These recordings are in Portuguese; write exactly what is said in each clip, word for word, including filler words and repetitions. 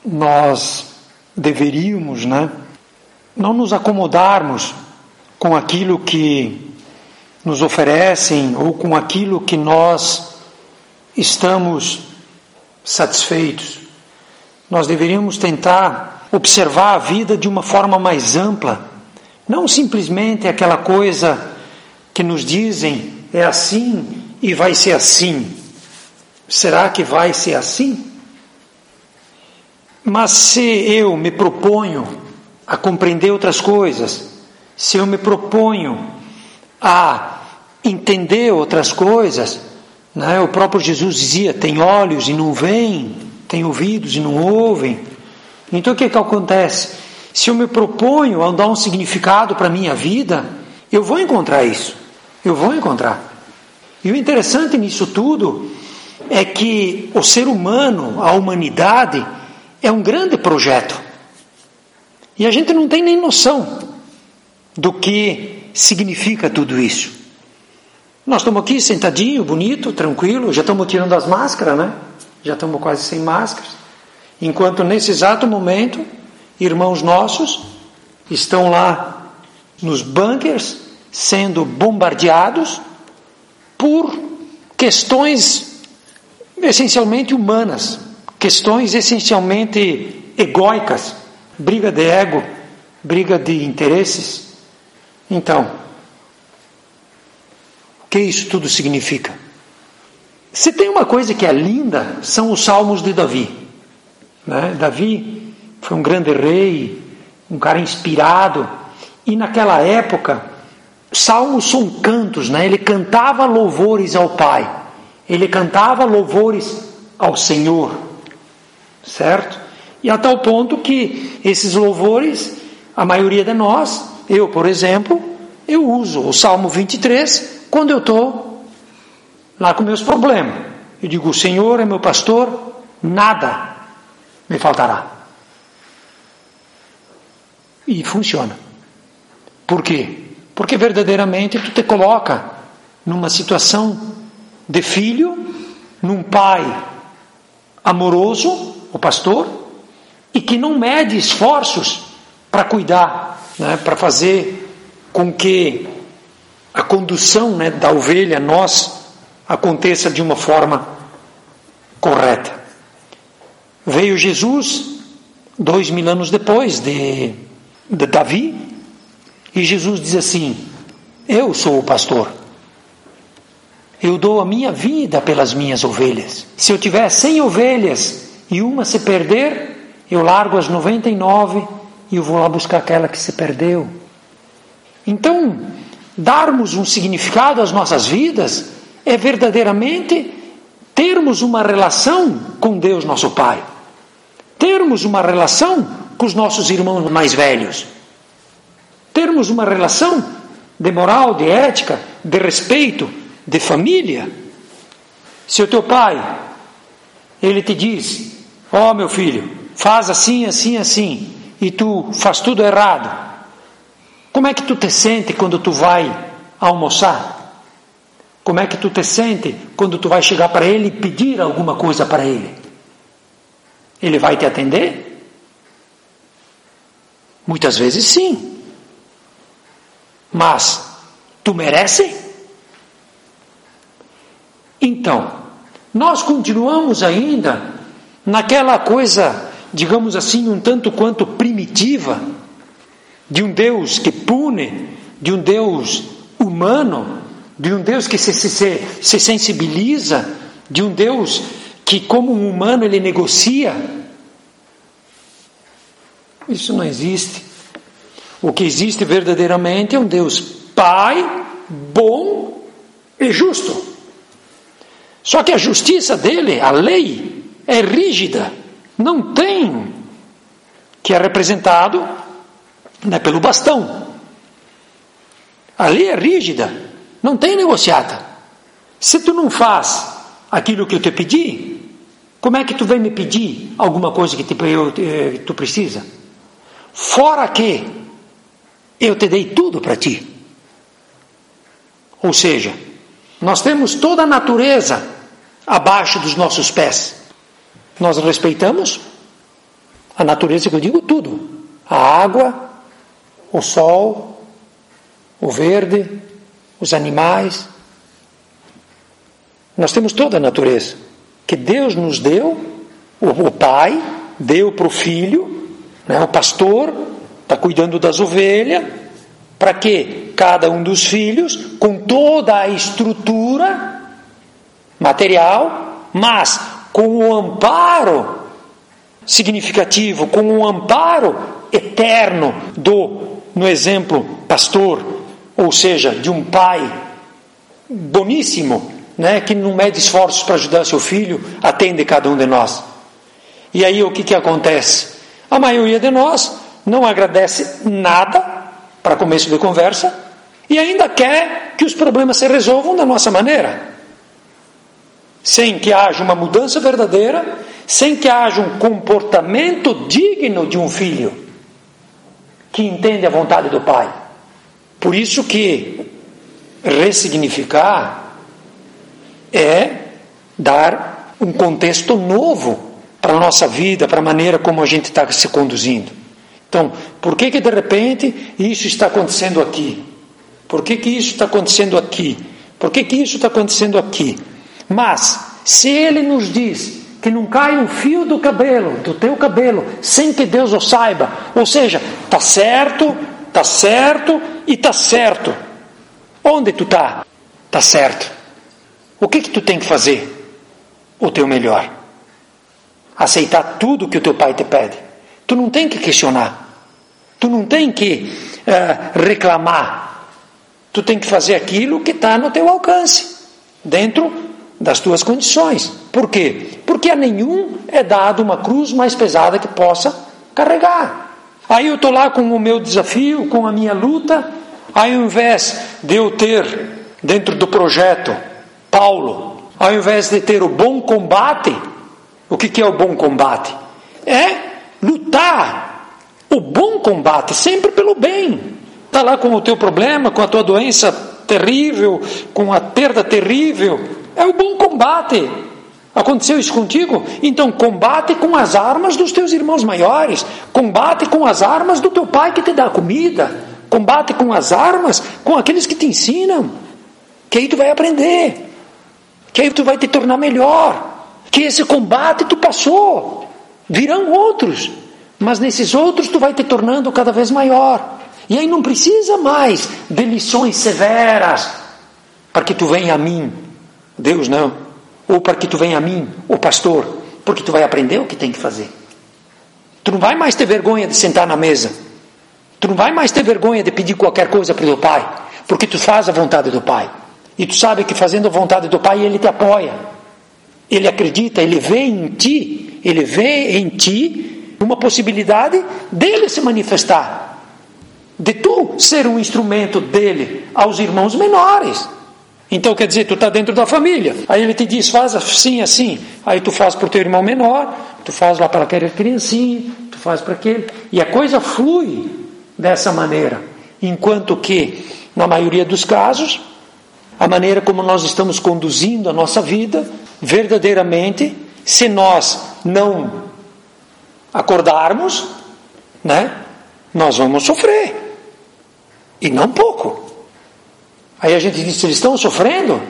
nós deveríamos, né, não nos acomodarmos com aquilo que nos oferecem ou com aquilo que nós estamos satisfeitos. Nós deveríamos tentar observar a vida de uma forma mais ampla, não simplesmente aquela coisa que nos dizem é assim e vai ser assim. Será que vai ser assim? Mas se eu me proponho a compreender outras coisas, se eu me proponho a entender outras coisas, né? O próprio Jesus dizia, tem olhos e não veem, tem ouvidos e não ouvem. Então o que que acontece? Se eu me proponho a dar um significado para a minha vida, eu vou encontrar isso, eu vou encontrar. E o interessante nisso tudo é que o ser humano, a humanidade, é um grande projeto. E a gente não tem nem noção do que significa tudo isso. Nós estamos aqui sentadinho, bonito, tranquilo, já estamos tirando as máscaras, né? Já estamos quase sem máscaras. Enquanto nesse exato momento, irmãos nossos estão lá nos bunkers, sendo bombardeados por questões essencialmente humanas, questões essencialmente egóicas, briga de ego, briga de interesses. Então, o que isso tudo significa? Se tem uma coisa que é linda, são os salmos de Davi, né? Davi foi um grande rei, um cara inspirado, e naquela época, salmos são cantos, né? Ele cantava louvores ao Pai, ele cantava louvores ao Senhor, certo? E a tal ponto que esses louvores, a maioria de nós, eu por exemplo, eu uso o Salmo vinte e três quando eu estou lá com meus problemas. Eu digo, o Senhor é meu pastor, nada me faltará. E funciona. Por quê? Porque verdadeiramente tu te coloca numa situação de filho, num pai amoroso, o pastor, e que não mede esforços para cuidar, né, para fazer com que a condução, né, da ovelha nossa aconteça de uma forma correta. Veio Jesus dois mil anos depois de, de Davi, e Jesus diz assim, eu sou o pastor, eu dou a minha vida pelas minhas ovelhas. Se eu tiver cem ovelhas e uma se perder, eu largo as noventa e nove e eu vou lá buscar aquela que se perdeu. Então, darmos um significado às nossas vidas é verdadeiramente termos uma relação com Deus nosso Pai, termos uma relação com os nossos irmãos mais velhos, termos uma relação de moral, de ética, de respeito, de família. Se o teu pai, ele te diz, ó, meu filho, faz assim, assim, assim, e tu faz tudo errado, como é que tu te sente quando tu vai almoçar? Como é que tu te sente quando tu vai chegar para ele e pedir alguma coisa para ele? Ele vai te atender? Muitas vezes sim. Mas tu merece? Então, nós continuamos ainda naquela coisa, digamos assim, um tanto quanto primitiva, de um Deus que pune, de um Deus humano, de um Deus que se, se, se sensibiliza, de um Deus que, como um humano, ele negocia. Isso não existe. O que existe verdadeiramente é um Deus Pai, bom e justo. Só que a justiça dele, a lei, é rígida. Não tem, que é representado, né, pelo bastão. A lei é rígida. Não tem negociata. Se tu não faz aquilo que eu te pedi, como é que tu vem me pedir alguma coisa que te, eu, tu precisa? Fora que eu te dei tudo para ti. Ou seja, nós temos toda a natureza abaixo dos nossos pés. Nós respeitamos? A natureza que eu digo tudo. A água, o sol, o verde, os animais. Nós temos toda a natureza que Deus nos deu, o, o Pai deu para o Filho, né? O pastor está cuidando das ovelhas, para que cada um dos filhos, com toda a estrutura material, mas com o amparo significativo, com o amparo eterno do, no exemplo, pastor, ou seja, de um pai boníssimo, né, que não mede esforços para ajudar seu filho, atende cada um de nós. E aí o que, que acontece? A maioria de nós não agradece nada para começo de conversa e ainda quer que os problemas se resolvam da nossa maneira, sem que haja uma mudança verdadeira, sem que haja um comportamento digno de um filho que entende a vontade do Pai. Por isso que ressignificar é dar um contexto novo para a nossa vida, para a maneira como a gente está se conduzindo. Então, por que que de repente isso está acontecendo aqui? Por que que isso está acontecendo aqui? Por que que isso está acontecendo aqui? Mas, se Ele nos diz que não cai um fio do cabelo, do teu cabelo, sem que Deus o saiba, ou seja, está certo, está certo e está certo. Onde tu está? Está certo. O que que tu tem que fazer? O teu melhor. Aceitar tudo que o teu pai te pede. Tu não tem que questionar. Tu não tem que uh, reclamar. Tu tem que fazer aquilo que está no teu alcance, dentro das tuas condições. Por quê? Porque a nenhum é dado uma cruz mais pesada que possa carregar. Aí eu estou lá com o meu desafio, com a minha luta, aí ao invés de eu ter, dentro do projeto Paulo, ao invés de ter o bom combate, o que, que é o bom combate? É lutar o bom combate, sempre pelo bem. Está lá com o teu problema, com a tua doença terrível, com a perda terrível, é o bom combate. Aconteceu isso contigo? Então combate com as armas dos teus irmãos maiores, combate com as armas do teu pai que te dá comida, combate com as armas com aqueles que te ensinam, que aí tu vai aprender, que aí tu vai te tornar melhor, que esse combate tu passou, virão outros, mas nesses outros tu vai te tornando cada vez maior, e aí não precisa mais de lições severas para que tu venha a mim, Deus não, ou para que tu venha a mim, o pastor, porque tu vai aprender o que tem que fazer. Tu não vai mais ter vergonha de sentar na mesa, tu não vai mais ter vergonha de pedir qualquer coisa para o teu pai, porque tu faz a vontade do pai. E tu sabe que fazendo a vontade do Pai, Ele te apoia. Ele acredita, Ele vê em ti, Ele vê em ti uma possibilidade dEle se manifestar. De tu ser um instrumento dEle aos irmãos menores. Então quer dizer, tu está dentro da família. Aí Ele te diz, faz assim, assim. Aí tu faz para o teu irmão menor, tu faz lá para aquela criancinha, tu faz para aquele. E a coisa flui dessa maneira. Enquanto que, na maioria dos casos, a maneira como nós estamos conduzindo a nossa vida, verdadeiramente, se nós não acordarmos, né, nós vamos sofrer. E não pouco. Aí a gente diz, eles estão sofrendo?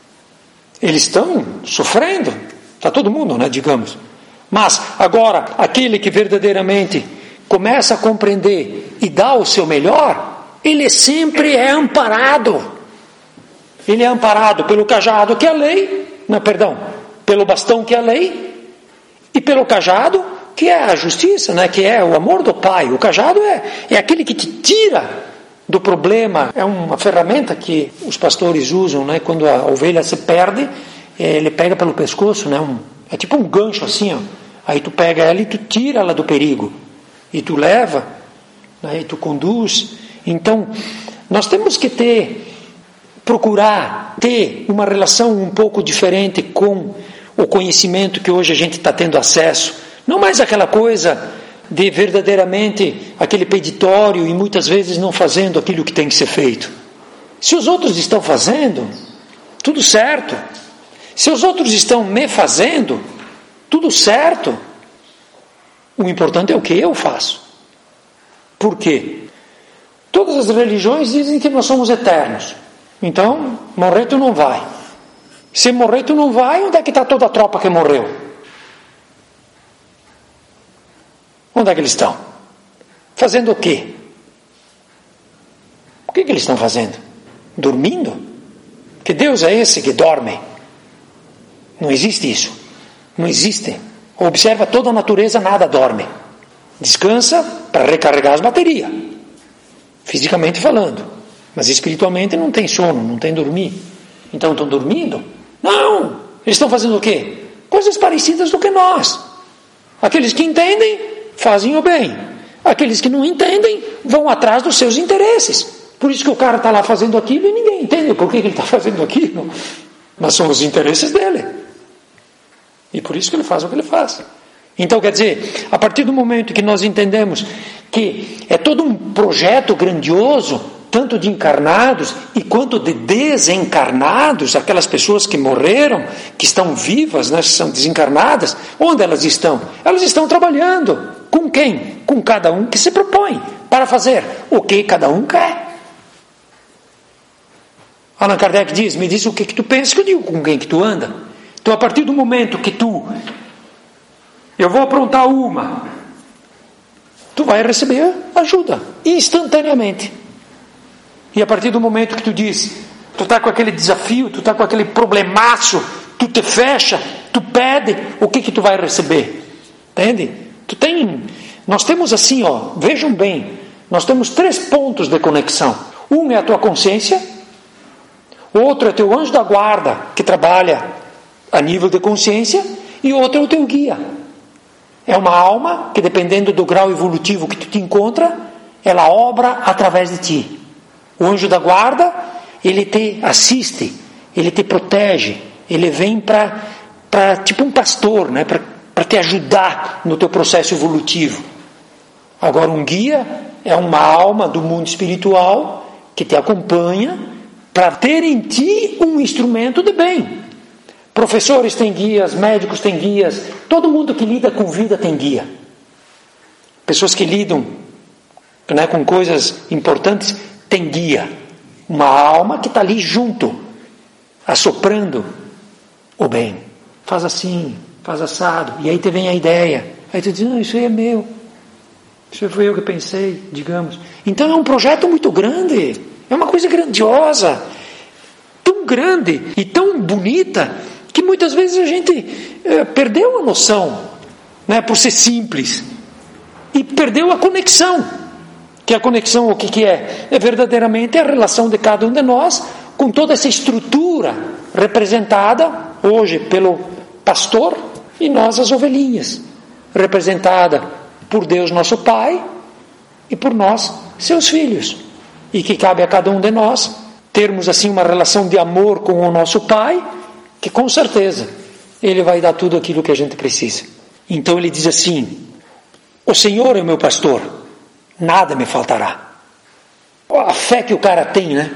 Eles estão sofrendo. Está todo mundo, né, digamos. Mas, agora, aquele que verdadeiramente começa a compreender e dá o seu melhor, ele sempre é amparado. Ele é amparado pelo cajado que é a lei, não, perdão, pelo bastão que é a lei, e pelo cajado que é a justiça, né, que é o amor do Pai. O cajado é, é aquele que te tira do problema, é uma ferramenta que os pastores usam, né, quando a ovelha se perde, ele pega pelo pescoço, né, um, é tipo um gancho assim, ó, aí tu pega ela e tu tira ela do perigo, e tu leva, né, e tu conduz. Então, nós temos que ter procurar ter uma relação um pouco diferente com o conhecimento que hoje a gente está tendo acesso. Não mais aquela coisa de verdadeiramente aquele peditório e muitas vezes não fazendo aquilo que tem que ser feito. Se os outros estão fazendo, tudo certo. Se os outros estão me fazendo, tudo certo. O importante é o que eu faço. Por quê? Todas as religiões dizem que nós somos eternos. Então, morrer tu não vai. Se morrer tu não vai, onde é que está toda a tropa que morreu? Onde é que eles estão? Fazendo o quê? O que, que eles estão fazendo? Dormindo? Que Deus é esse que dorme? Não existe isso. Não existe. Observa toda a natureza, nada dorme. Descansa para recarregar as baterias. Fisicamente falando. Mas espiritualmente não tem sono, não tem dormir. Então estão dormindo? Não! Eles estão fazendo o quê? Coisas parecidas do que nós. Aqueles que entendem, fazem o bem. Aqueles que não entendem, vão atrás dos seus interesses. Por isso que o cara está lá fazendo aquilo e ninguém entende por que ele está fazendo aquilo. Mas são os interesses dele. E por isso que ele faz o que ele faz. Então, quer dizer, a partir do momento que nós entendemos que é todo um projeto grandioso, tanto de encarnados e quanto de desencarnados, aquelas pessoas que morreram, que estão vivas, né, são desencarnadas, onde elas estão? Elas estão trabalhando. Com quem? Com cada um que se propõe para fazer o que cada um quer. Allan Kardec diz, me diz o que, que tu pensa, que eu digo com quem que tu anda. Então, a partir do momento que tu, eu vou aprontar uma, tu vai receber ajuda, instantaneamente. E a partir do momento que tu diz, tu está com aquele desafio, tu está com aquele problemaço, tu te fecha, tu pede, o que que tu vai receber? Entende? Tu tem, nós temos assim, ó, vejam bem, nós temos três pontos de conexão. Um é a tua consciência, o outro é teu anjo da guarda, que trabalha a nível de consciência, e o outro é o teu guia. É uma alma que, dependendo do grau evolutivo que tu te encontra, ela obra através de ti. O anjo da guarda, ele te assiste, ele te protege, ele vem para, para tipo um pastor, né? para te ajudar no teu processo evolutivo. Agora, um guia é uma alma do mundo espiritual que te acompanha para ter em ti um instrumento de bem. Professores têm guias, médicos têm guias, todo mundo que lida com vida tem guia. Pessoas que lidam, né, com coisas importantes têm guia. Uma alma que está ali junto, assoprando o bem. Faz assim, faz assado, e aí te vem a ideia. Aí tu diz, não, isso aí é meu. Isso foi eu que pensei, digamos. Então é um projeto muito grande, é uma coisa grandiosa, tão grande e tão bonita, que muitas vezes a gente é, perdeu a noção, né, por ser simples, e perdeu a conexão. Que a conexão, o que, que é? É verdadeiramente a relação de cada um de nós com toda essa estrutura representada hoje pelo pastor e nós as ovelhinhas, representada por Deus nosso Pai e por nós, seus filhos. E que cabe a cada um de nós termos assim uma relação de amor com o nosso Pai, que com certeza Ele vai dar tudo aquilo que a gente precisa. Então ele diz assim, o Senhor é o meu pastor, nada me faltará. A fé que o cara tem, né?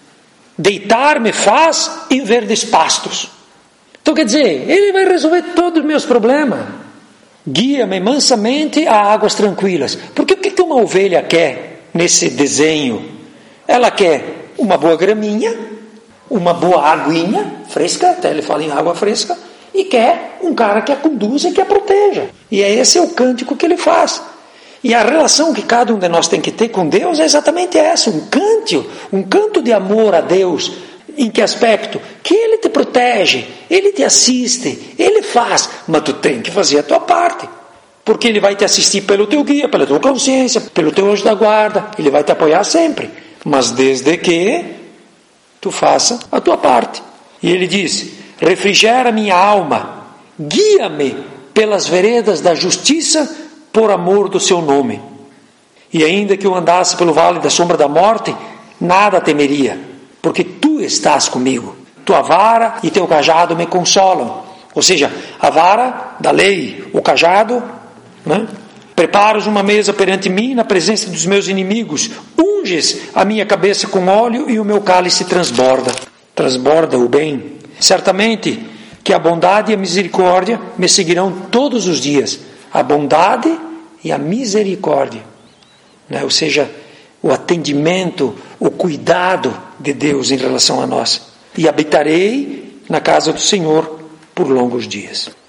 Deitar-me faz em verdes pastos. Então quer dizer, Ele vai resolver todos os meus problemas. Guia-me mansamente a águas tranquilas. Porque o que uma ovelha quer nesse desenho? Ela quer uma boa graminha, uma boa aguinha fresca, até ele fala em água fresca, e quer um cara que a conduza e que a proteja. E é esse é o cântico que ele faz. E a relação que cada um de nós tem que ter com Deus é exatamente essa, um canto, um canto de amor a Deus. Em que aspecto? Que Ele te protege, Ele te assiste, Ele faz, mas tu tem que fazer a tua parte. Porque Ele vai te assistir pelo teu guia, pela tua consciência, pelo teu anjo da guarda, Ele vai te apoiar sempre. Mas desde que tu faça a tua parte. E Ele diz, refrigera minha alma, guia-me pelas veredas da justiça, por amor do seu nome. E ainda que eu andasse pelo vale da sombra da morte, nada temeria, porque tu estás comigo. Tua vara e teu cajado me consolam. Ou seja, a vara da lei, o cajado, né? Preparas uma mesa perante mim na presença dos meus inimigos, unges a minha cabeça com óleo e o meu cálice transborda. Transborda o bem. Certamente que a bondade e a misericórdia me seguirão todos os dias. A bondade e a misericórdia, né? Ou seja, o atendimento, o cuidado de Deus em relação a nós. E habitarei na casa do Senhor por longos dias.